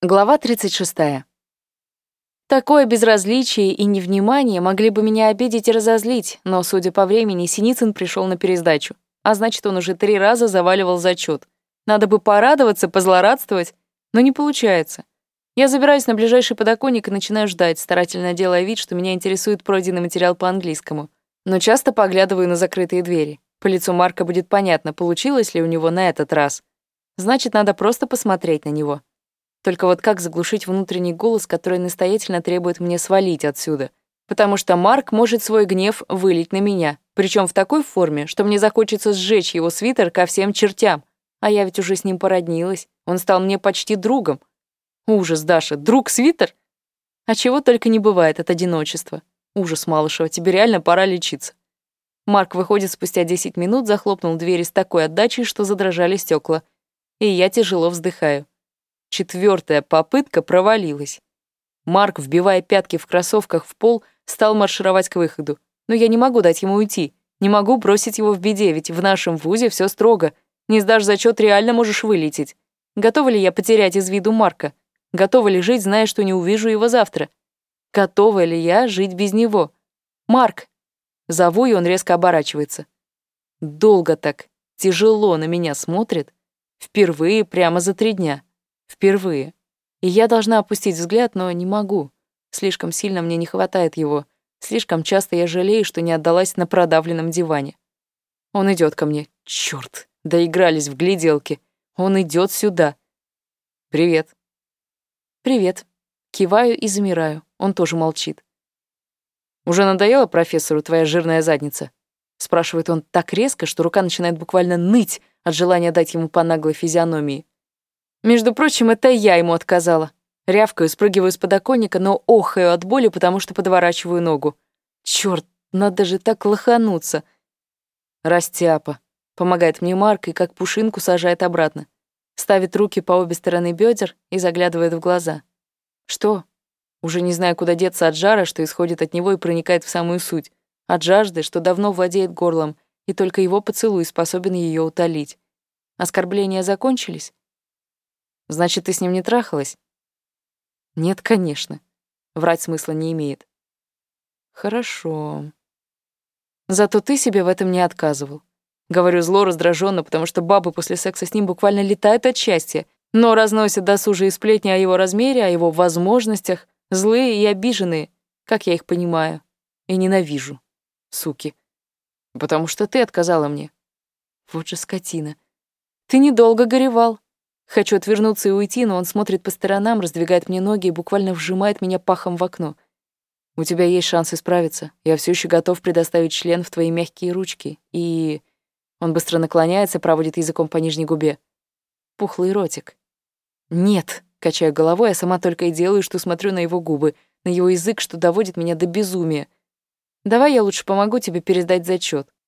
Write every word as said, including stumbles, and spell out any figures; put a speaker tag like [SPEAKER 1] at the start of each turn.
[SPEAKER 1] Глава тридцать шестая. Такое безразличие и невнимание могли бы меня обидеть и разозлить, но, судя по времени, Синицын пришел на пересдачу. А значит, он уже три раза заваливал зачет. Надо бы порадоваться, позлорадствовать, но не получается. Я забираюсь на ближайший подоконник и начинаю ждать, старательно делая вид, что меня интересует пройденный материал по английскому. Но часто поглядываю на закрытые двери. По лицу Марка будет понятно, получилось ли у него на этот раз. Значит, надо просто посмотреть на него. Только вот как заглушить внутренний голос, который настоятельно требует мне свалить отсюда? Потому что Марк может свой гнев вылить на меня, причем в такой форме, что мне захочется сжечь его свитер ко всем чертям. А я ведь уже с ним породнилась, он стал мне почти другом. Ужас, Даша, друг-свитер? А чего только не бывает от одиночества. Ужас, Малышева, тебе реально пора лечиться. Марк выходит спустя десять минут, захлопнул двери с такой отдачей, что задрожали стекла. И я тяжело вздыхаю. Четвертая попытка провалилась. Марк, вбивая пятки в кроссовках в пол, стал маршировать к выходу. Но я не могу дать ему уйти. Не могу бросить его в беде, ведь в нашем вузе все строго. Не сдашь зачет, реально можешь вылететь. Готова ли я потерять из виду Марка? Готова ли жить, зная, что не увижу его завтра? Готова ли я жить без него? Марк! Зову, и он резко оборачивается. Долго так, тяжело на меня смотрит. Впервые прямо за три дня. Впервые. И я должна опустить взгляд, но не могу. Слишком сильно мне не хватает его. Слишком часто я жалею, что не отдалась на продавленном диване. Он идет ко мне. Чёрт, доигрались в гляделки. Он идет сюда. Привет. Привет. Киваю и замираю. Он тоже молчит. «Уже надоела профессору твоя жирная задница?» Спрашивает он так резко, что рука начинает буквально ныть от желания дать ему по наглой физиономии. Между прочим, это я ему отказала. Рявкаю, спрыгиваю с подоконника, но охаю от боли, потому что подворачиваю ногу. Чёрт, надо же так лохануться. Растяпа. Помогает мне Марк и как пушинку сажает обратно. Ставит руки по обе стороны бедер и заглядывает в глаза. Что? Уже не знаю, куда деться от жара, что исходит от него и проникает в самую суть. От жажды, что давно владеет горлом, и только его поцелуй способен ее утолить. Оскорбления закончились? Значит, ты с ним не трахалась? Нет, конечно. Врать смысла не имеет. Хорошо. Зато ты себе в этом не отказывал. Говорю зло, раздраженно, потому что бабы после секса с ним буквально летают от счастья, но разносят досужие сплетни о его размере, о его возможностях, злые и обиженные, как я их понимаю, и ненавижу, суки. Потому что ты отказала мне. Вот же скотина. Ты недолго горевал. Хочу отвернуться и уйти, но он смотрит по сторонам, раздвигает мне ноги и буквально вжимает меня пахом в окно. У тебя есть шанс исправиться. Я все еще готов предоставить член в твои мягкие ручки. И... Он быстро наклоняется, проводит языком по нижней губе. Пухлый ротик. Нет, качаю головой, а сама только и делаю, что смотрю на его губы, на его язык, что доводит меня до безумия. Давай я лучше помогу тебе пересдать зачет.